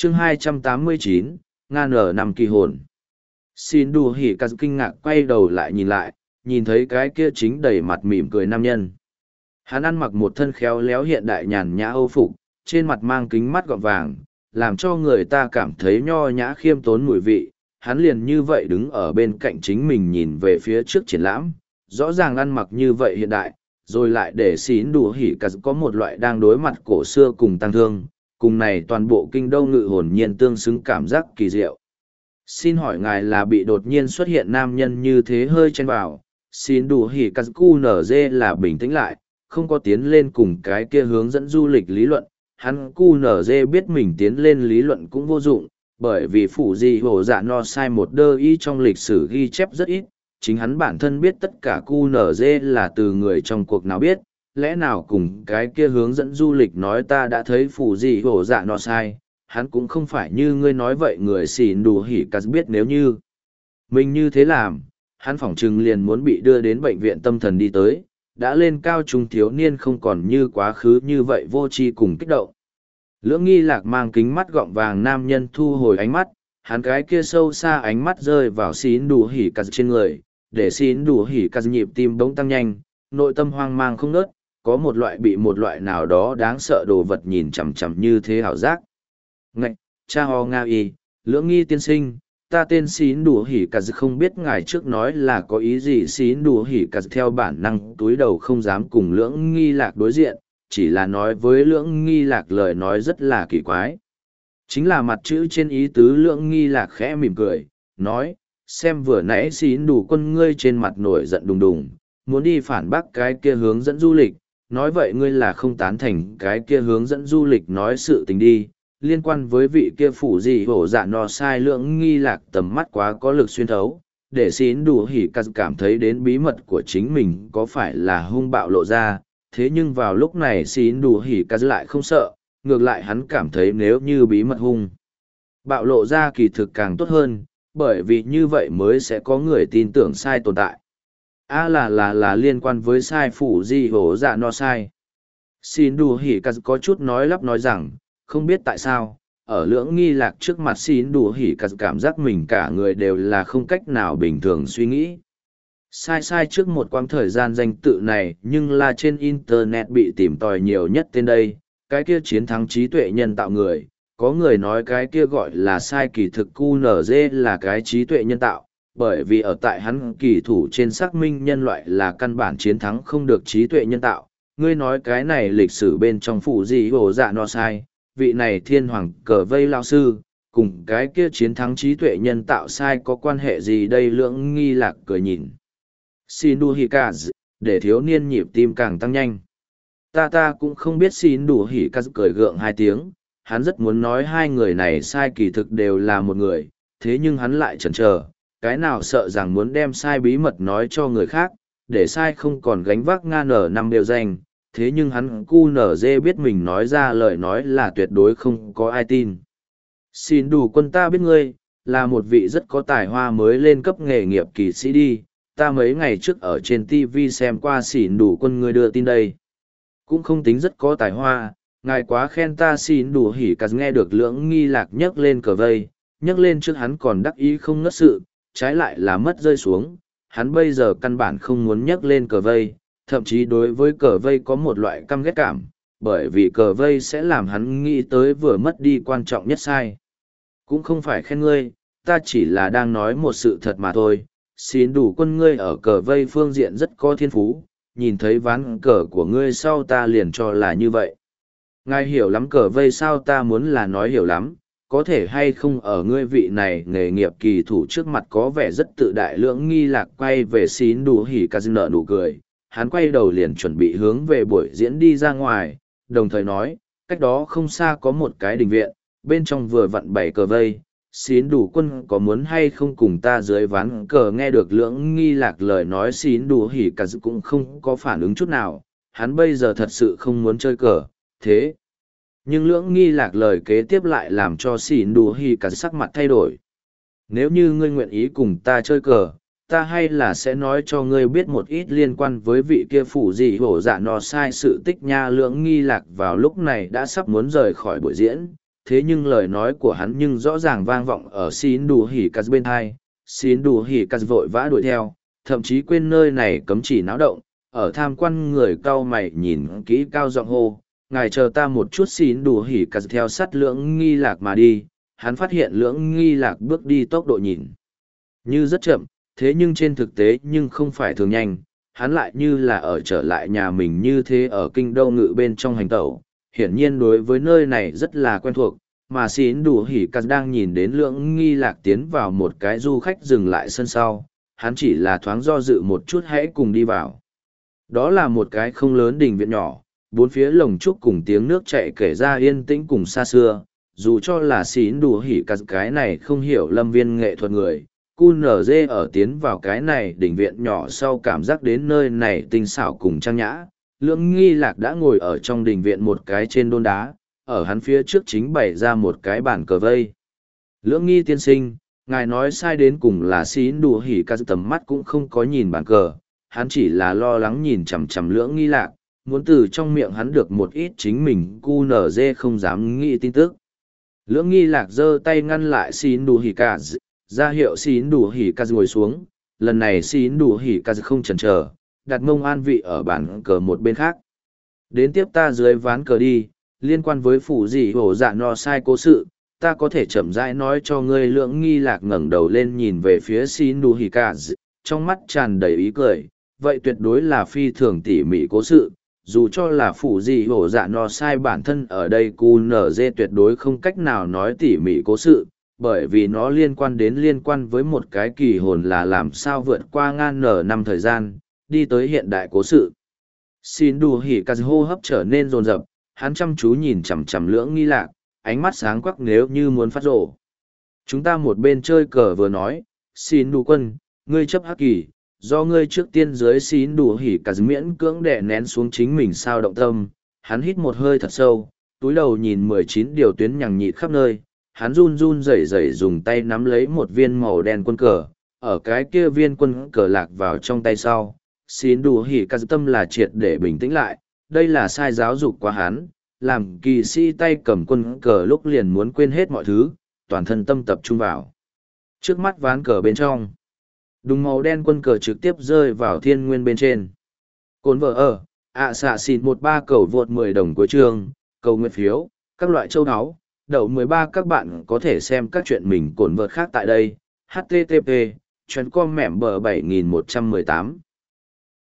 chương 289, Nga nở nằm kỳ hồn. Xin đù hỉ cả kinh ngạc quay đầu lại nhìn thấy cái kia chính đầy mặt mỉm cười nam nhân. Hắn ăn mặc một thân khéo léo hiện đại nhàn nhã âu phục, trên mặt mang kính mắt gọn vàng, làm cho người ta cảm thấy nho nhã khiêm tốn mùi vị. Hắn liền như vậy đứng ở bên cạnh chính mình nhìn về phía trước triển lãm, rõ ràng ăn mặc như vậy hiện đại, rồi lại để xín đủ hỉ cả có một loại đang đối mặt cổ xưa cùng tăng thương, cùng này toàn bộ kinh đô ngự hồn nhiên tương xứng cảm giác kỳ diệu. Xin hỏi ngài là bị đột nhiên xuất hiện nam nhân như thế hơi chen vào, xin đủ hỉ cả cu nở dê là bình tĩnh lại, không có tiến lên cùng cái kia hướng dẫn du lịch lý luận, hắn cu nở dê biết mình tiến lên lý luận cũng vô dụng, bởi vì phủ gì hổ dạ no sai một đơ y trong lịch sử ghi chép rất ít, chính hắn bản thân biết tất cả cu nở dê là từ người trong cuộc nào biết, lẽ nào cùng cái kia hướng dẫn du lịch nói ta đã thấy phủ gì hổ dạ no sai, hắn cũng không phải như ngươi nói vậy người xỉn đủ hỉ cả biết nếu như mình như thế làm, hắn phỏng chừng liền muốn bị đưa đến bệnh viện tâm thần đi tới, đã lên cao trung thiếu niên không còn như quá khứ như vậy vô tri cùng kích động. Lưỡng nghi lạc mang kính mắt gọng vàng nam nhân thu hồi ánh mắt, hắn cái kia sâu xa ánh mắt rơi vào xín đủ hỉ cắt trên người, để xín đủ hỉ cắt nhịp tim bỗng tăng nhanh, nội tâm hoang mang không nớt, có một loại bị một loại nào đó đáng sợ đồ vật nhìn chằm chằm như thế hảo giác. Ngạch, cha ho nga y, lưỡng nghi tiên sinh, ta tên xín đủ hỉ cắt không biết ngài trước nói là có ý gì. Xín đủ hỉ cắt theo bản năng túi đầu không dám cùng lưỡng nghi lạc đối diện, chỉ là nói với lưỡng nghi lạc lời nói rất là kỳ quái. Chính là mặt chữ trên ý tứ lưỡng nghi lạc khẽ mỉm cười, nói, xem vừa nãy xín đủ quân ngươi trên mặt nổi giận đùng đùng, muốn đi phản bác cái kia hướng dẫn du lịch, nói vậy ngươi là không tán thành cái kia hướng dẫn du lịch nói sự tình đi, liên quan với vị kia phủ gì hổ dạ no sai. Lưỡng nghi lạc tầm mắt quá có lực xuyên thấu, để xín đủ hỉ cắt cảm thấy đến bí mật của chính mình có phải là hung bạo lộ ra, thế nhưng vào lúc này xín đủ hỉ cắt lại không sợ, ngược lại hắn cảm thấy nếu như bí mật hung bạo lộ ra kỳ thực càng tốt hơn, bởi vì như vậy mới sẽ có người tin tưởng sai tồn tại. Là liên quan với sai phủ gì hổ dạ no sai. Xin đủ hỉ cắt có chút nói lắp nói rằng, không biết tại sao, ở lưỡng nghi lạc trước mặt xin đủ hỉ cắt cảm giác mình cả người đều là không cách nào bình thường suy nghĩ. Sai trước một quãng thời gian danh tự này nhưng là trên Internet bị tìm tòi nhiều nhất tên đây, cái kia chiến thắng trí tuệ nhân tạo người, có người nói cái kia gọi là sai kỳ thực QNZ là cái trí tuệ nhân tạo, bởi vì ở tại hắn kỳ thủ trên xác minh nhân loại là căn bản chiến thắng không được trí tuệ nhân tạo. Ngươi nói cái này lịch sử bên trong phụ gì hồ dạ no sai, vị này thiên hoàng cờ vây lao sư, cùng cái kia chiến thắng trí tuệ nhân tạo sai có quan hệ gì đây? Lưỡng nghi lạc cười nhìn xin đu hỉ caz, để thiếu niên nhịp tim càng tăng nhanh. Ta cũng không biết. Xin đu hỉ caz cười gượng hai tiếng, hắn rất muốn nói hai người này sai kỳ thực đều là một người, thế nhưng hắn lại chần chờ, cái nào sợ rằng muốn đem sai bí mật nói cho người khác, để sai không còn gánh vác nga nở năm đều danh, thế nhưng hắn cu nở dê biết mình nói ra lời nói là tuyệt đối không có ai tin. Xin đủ quân, ta biết ngươi là một vị rất có tài hoa mới lên cấp nghề nghiệp kỵ sĩ đi, ta mấy ngày trước ở trên TV xem qua xỉn đủ quân ngươi đưa tin đây. Cũng không tính rất có tài hoa, ngài quá khen ta. Xỉn đủ hỉ cắt nghe được lưỡng nghi lạc nhấc lên cờ vây, nhấc lên trước hắn còn đắc ý không ngất sự, trái lại là mất rơi xuống, hắn bây giờ căn bản không muốn nhấc lên cờ vây, thậm chí đối với cờ vây có một loại căm ghét cảm, bởi vì cờ vây sẽ làm hắn nghĩ tới vừa mất đi quan trọng nhất sai. Cũng không phải khen ngươi, ta chỉ là đang nói một sự thật mà thôi. Xin đủ quân ngươi ở cờ vây phương diện rất có thiên phú, nhìn thấy ván cờ của ngươi sau ta liền cho là như vậy. Ngài hiểu lắm cờ vây sao? Ta muốn là nói hiểu lắm, có thể hay không ở ngươi vị này nghề nghiệp kỳ thủ trước mặt có vẻ rất tự đại. Lưỡng nghi lạc quay về xin đủ hỉ cắt nở nụ cười, hắn quay đầu liền chuẩn bị hướng về buổi diễn đi ra ngoài, đồng thời nói, cách đó không xa có một cái đình viện, bên trong vừa vặn bày cờ vây, xin đủ quân có muốn hay không cùng ta dưới ván cờ? Nghe được lưỡng nghi lạc lời nói, xin đủ hỉ cắt cũng không có phản ứng chút nào, hắn bây giờ thật sự không muốn chơi cờ, thế nhưng lưỡng nghi lạc lời kế tiếp lại làm cho xin đủ hỉ cắt sắc mặt thay đổi. Nếu như ngươi nguyện ý cùng ta chơi cờ, ta hay là sẽ nói cho ngươi biết một ít liên quan với vị kia phủ gì hổ dạ no sai sự tích nha. Lưỡng nghi lạc vào lúc này đã sắp muốn rời khỏi buổi diễn, thế nhưng lời nói của hắn nhưng rõ ràng vang vọng ở xin đủ hỉ cắt bên hai. Xin đủ hỉ cắt vội vã đuổi theo, thậm chí quên nơi này cấm chỉ náo động, ở tham quan người cau mày nhìn kỹ cao giọng hô, ngài chờ ta một chút. Xin đủ hỉ cắt theo sát Lưỡng Nghi Lạc mà đi. Hắn phát hiện Lưỡng Nghi Lạc bước đi tốc độ nhìn như rất chậm, thế nhưng trên thực tế nhưng không phải thường nhanh, hắn lại như là ở trở lại nhà mình như thế ở kinh đô ngự bên trong hành tẩu, hiển nhiên đối với nơi này rất là quen thuộc, mà Xin đủ hỉ cắt đang nhìn đến Lưỡng Nghi Lạc tiến vào một cái du khách dừng lại sân sau, hắn chỉ là thoáng do dự một chút hãy cùng đi vào. Đó là một cái không lớn đình viện nhỏ, bốn phía lồng trúc cùng tiếng nước chảy kể ra yên tĩnh cùng xa xưa, dù cho là Xin đủ hỉ cắt cái này không hiểu lâm viên nghệ thuật người. QNZ ở tiến vào cái này đỉnh viện nhỏ sau cảm giác đến nơi này tinh xảo cùng trang nhã. Lưỡng Nghi Lạc đã ngồi ở trong đình viện một cái trên đôn đá, ở hắn phía trước chính bày ra một cái bàn cờ vây. Lưỡng Nghi tiên sinh, ngài nói sai đến cùng là Xin đủ hỉ cắt tầm mắt cũng không có nhìn bàn cờ, hắn chỉ là lo lắng nhìn chằm chằm Lưỡng Nghi Lạc, muốn từ trong miệng hắn được một ít chính mình QNZ không dám nghĩ tin tức. Lưỡng Nghi Lạc giơ tay ngăn lại Xin đủ hỉ cắt, ra hiệu Xin đủ hỉ cắt ngồi xuống. Lần này Xin đủ hỉ cắt không chần chờ, đặt mông an vị ở bàn cờ một bên khác. Đến tiếp ta dưới ván cờ đi, liên quan với phủ dị hổ dạ no sai cố sự, ta có thể chậm rãi nói cho ngươi. Lưỡng Nghi Lạc ngẩng đầu lên nhìn về phía Xin đủ hỉ cắt, trong mắt tràn đầy ý cười, vậy tuyệt đối là phi thường tỉ mỉ cố sự. Dù cho là phủ dị hổ dạ no sai bản thân ở đây QNZ tuyệt đối không cách nào nói tỉ mỉ cố sự, bởi vì nó liên quan với một cái kỳ hồn là làm sao vượt qua ngàn năm thời gian, đi tới hiện đại cố sự. Xin đủ hỉ cắt hô hấp trở nên rồn rập, hắn chăm chú nhìn chằm chằm Lưỡng Nghi Lạc, ánh mắt sáng quắc nếu như muốn phát rồ. Chúng ta một bên chơi cờ vừa nói, Xin đủ quân, ngươi chấp hắc kỳ, do ngươi trước tiên dưới. Xin đủ hỉ cắt miễn cưỡng đè nén xuống chính mình sao động tâm, hắn hít một hơi thật sâu, túi đầu nhìn 19 điều tuyến nhằng nhịt khắp nơi. Hắn run run rẩy rẩy dùng tay nắm lấy một viên màu đen quân cờ, ở cái kia viên quân cờ lạc vào trong tay sau. Xin đủ hỉ cắt tâm là triệt để bình tĩnh lại, đây là sai giáo dục quá hắn, làm kỳ sĩ tay cầm quân cờ lúc liền muốn quên hết mọi thứ, toàn thân tâm tập trung vào trước mắt ván cờ bên trong. Đùng màu đen quân cờ trực tiếp rơi vào thiên nguyên bên trên. Cồn vợ ở, xạ xịt 13 cầu vượt 10 đồng của trường, cầu nguyện phiếu, các loại châu áo. Đậu 13 các bạn có thể xem các chuyện mình cồn vợt khác tại đây. http://com mẻm bờ 7118